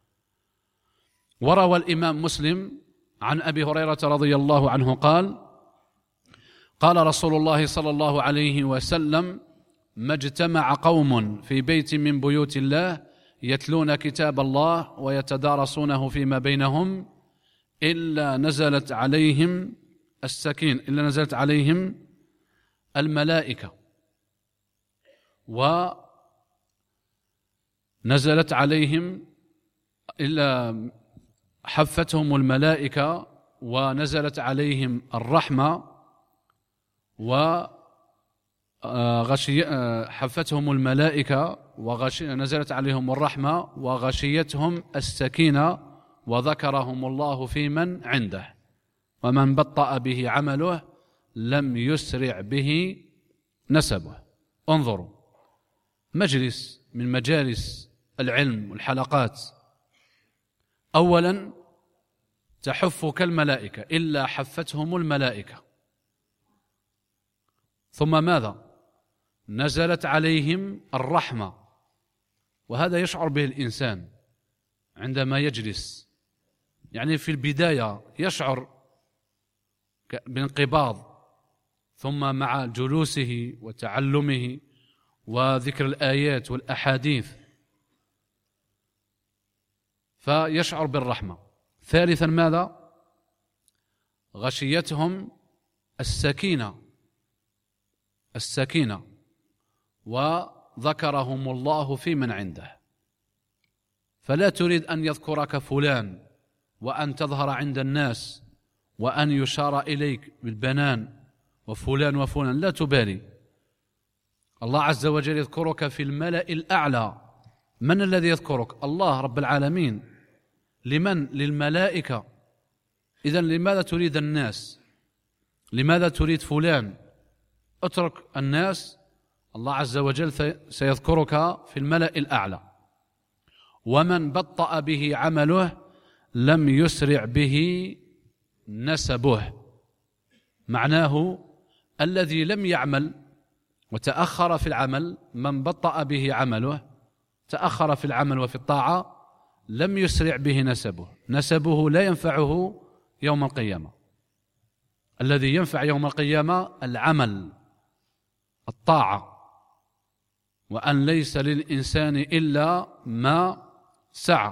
وروى الإمام مسلم عن أبي هريرة رضي الله عنه قال: قال رسول الله صلى الله عليه وسلم: ما اجتمع قوم في بيت من بيوت الله يتلون كتاب الله ويتدارسونه فيما بينهم إلا نزلت عليهم السكينة، إلا نزلت عليهم الملائكة، ونزلت عليهم إلا حفتهم الملائكة، ونزلت عليهم الرحمة، حفتهم الملائكة نزلت عليهم الرحمة وغشيتهم السكينة، وذكرهم الله في من عنده، ومن بطأ به عمله لم يسرع به نسبه. انظروا، مجلس من مجالس العلم والحلقات، أولا تحفك الملائكة، إلا حفتهم الملائكة، ثم ماذا؟ نزلت عليهم الرحمة. وهذا يشعر به الإنسان عندما يجلس، يعني في البداية يشعر بانقباض، ثم مع جلوسه وتعلمه وذكر الآيات والأحاديث فيشعر بالرحمة. ثالثا ماذا؟ غشيتهم السكينة وذكرهم الله في من عنده. فلا تريد أن يذكرك فلان وأن تظهر عند الناس وأن يشار إليك بالبنان وفلان وفلان، لا تبالي. الله عز وجل يذكرك في الملأ الأعلى. من الذي يذكرك؟ الله رب العالمين. لمن؟ للملائكة. إذن لماذا تريد الناس؟ لماذا تريد فلان؟ اترك الناس، الله عز وجل سيذكرك في الملأ الأعلى. ومن بطأ به عمله لم يسرع به نسبه. معناه الذي لم يعمل وتأخر في العمل، من بطأ به عمله، تأخر في العمل وفي الطاعة، لم يسرع به نسبه لا ينفعه يوم القيامة. الذي ينفع يوم القيامة العمل، الطاعة، وأن ليس للإنسان إلا ما سعى.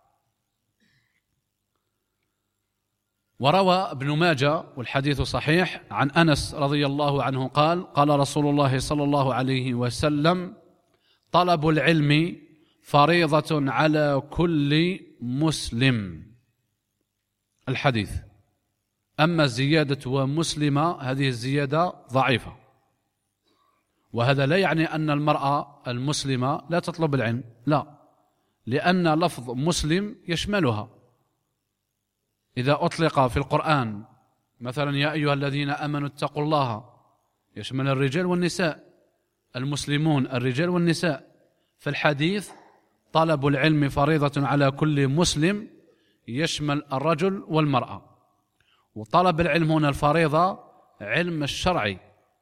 وروى ابن ماجه والحديث صحيح عن أنس رضي الله عنه قال: قال رسول الله صلى الله عليه وسلم: طلب العلم فريضة على كل مسلم. الحديث. أما الزيادة ومسلمة، هذه الزيادة ضعيفة. وهذا لا يعني أن المرأة المسلمة لا تطلب العلم، لا، لأن لفظ مسلم يشملها. إذا أطلق في القرآن مثلا يا أيها الذين آمنوا اتقوا الله، يشمل الرجال والنساء، المسلمون الرجال والنساء. فالحديث طلب العلم فريضة على كل مسلم يشمل الرجل والمرأة. وطلب العلم هنا الفريضة علم الشرعي،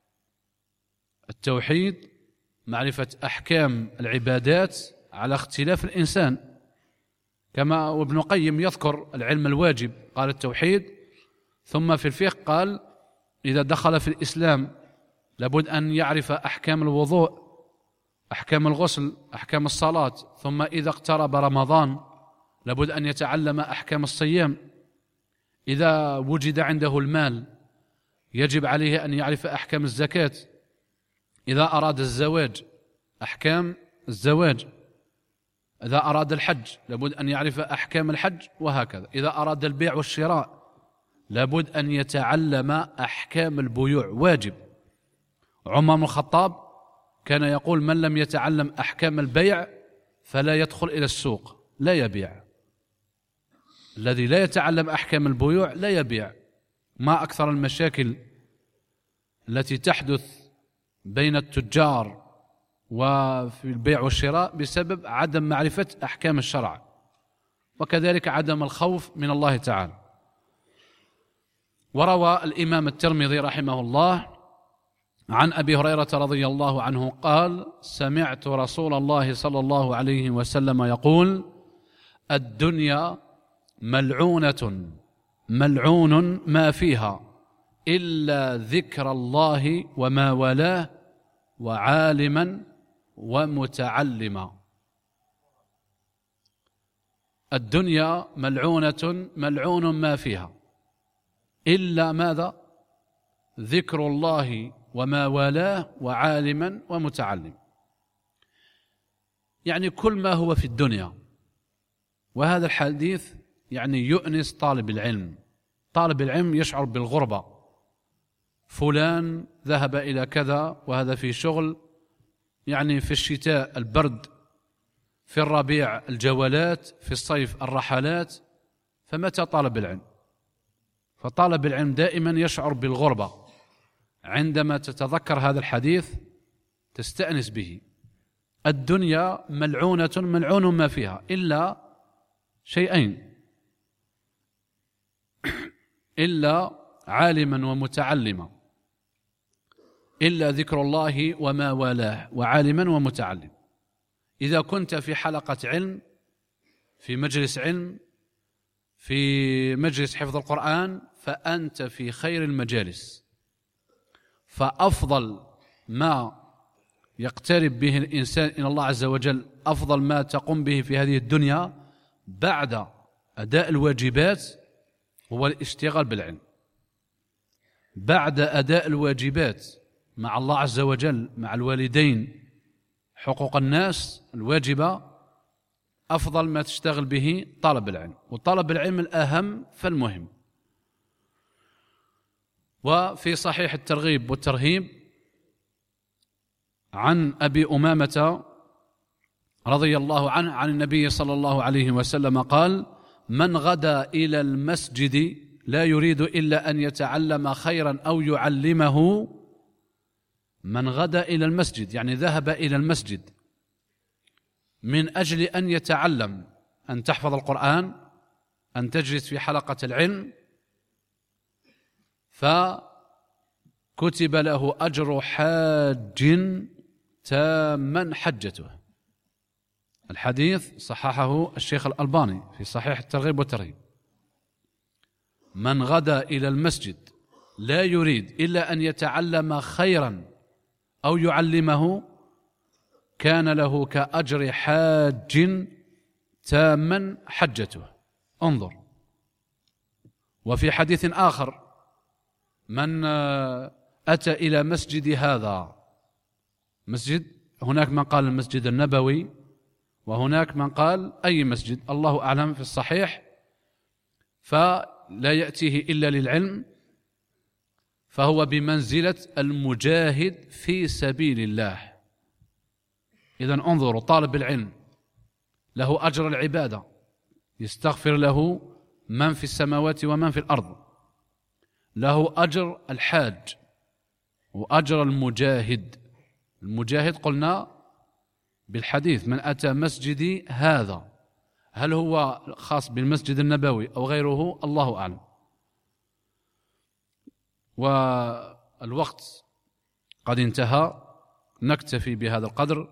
التوحيد، معرفة أحكام العبادات على اختلاف الإنسان، كما وابن قيم يذكر العلم الواجب قال التوحيد، ثم في الفقه قال إذا دخل في الإسلام لابد أن يعرف أحكام الوضوء، أحكام الغسل، أحكام الصلاة، ثم إذا اقترب رمضان لابد أن يتعلم أحكام الصيام، إذا وجد عنده المال يجب عليه أن يعرف أحكام الزكاة، إذا أراد الزواج أحكام الزواج، إذا أراد الحج لابد أن يعرف أحكام الحج، وهكذا. إذا أراد البيع والشراء لابد أن يتعلم أحكام البيوع، واجب. عمر بن الخطاب كان يقول من لم يتعلم أحكام البيع فلا يدخل إلى السوق، لا يبيع. الذي لا يتعلم أحكام البيوع لا يبيع. ما أكثر المشاكل التي تحدث بين التجار وفي البيع والشراء بسبب عدم معرفة أحكام الشرع، وكذلك عدم الخوف من الله تعالى. وروى الإمام الترمذي رحمه الله عن أبي هريرة رضي الله عنه قال سمعت رسول الله صلى الله عليه وسلم يقول الدنيا ملعونة ملعون ما فيها إلا ذكر الله وما والاه وعالما ومتعلما. الدنيا ملعونة ملعون ما فيها إلا ماذا؟ ذكر الله وما والاه وعالما ومتعلم، يعني كل ما هو في الدنيا. وهذا الحديث يعني يؤنس طالب العلم. طالب العلم يشعر بالغربة، فلان ذهب إلى كذا وهذا في شغل، يعني في الشتاء البرد، في الربيع الجولات، في الصيف الرحلات، فمتى طالب العلم؟ فطالب العلم دائما يشعر بالغربة. عندما تتذكر هذا الحديث تستأنس به. الدنيا ملعونة ملعون ما فيها إلا شيئين، إلا عالما ومتعلما، إلا ذكر الله وما والاه وعالما ومتعلم. إذا كنت في حلقة علم، في مجلس علم، في مجلس حفظ القرآن، فأنت في خير المجالس. فأفضل ما يقترب به الإنسان إلى الله عز وجل، أفضل ما تقوم به في هذه الدنيا بعد أداء الواجبات هو الاشتغال بالعلم. بعد أداء الواجبات مع الله عز وجل، مع الوالدين، حقوق الناس الواجبة، أفضل ما تشتغل به طلب العلم. وطلب العلم الأهم فالمهم. وفي صحيح الترغيب والترهيب عن أبي أمامة رضي الله عنه عن النبي صلى الله عليه وسلم قال من غدا إلى المسجد لا يريد إلا أن يتعلم خيرا أو يعلمه. من غدا إلى المسجد يعني ذهب إلى المسجد من أجل أن يتعلم، أن تحفظ القرآن، أن تجلس في حلقة العلم، فكتب له أجر حاج تاما حجته. الحديث صححه الشيخ الألباني في صحيح الترغيب والترهيب. من غدا إلى المسجد لا يريد إلا أن يتعلم خيرا أو يعلمه كان له كأجر حاج تاما حجته. انظر. وفي حديث آخر من أتى إلى مسجد هذا، مسجد، هناك من قال المسجد النبوي وهناك من قال أي مسجد، الله أعلم في الصحيح، فلا يأتيه إلا للعلم، فهو بمنزلة المجاهد في سبيل الله. إذن انظروا، طالب العلم له أجر العبادة، يستغفر له من في السماوات ومن في الأرض، له أجر الحاج وأجر المجاهد. المجاهد قلنا بالحديث: من أتى مسجدي هذا، هل هو خاص بالمسجد النبوي أو غيره؟ الله أعلم. والوقت قد انتهى، نكتفي بهذا القدر.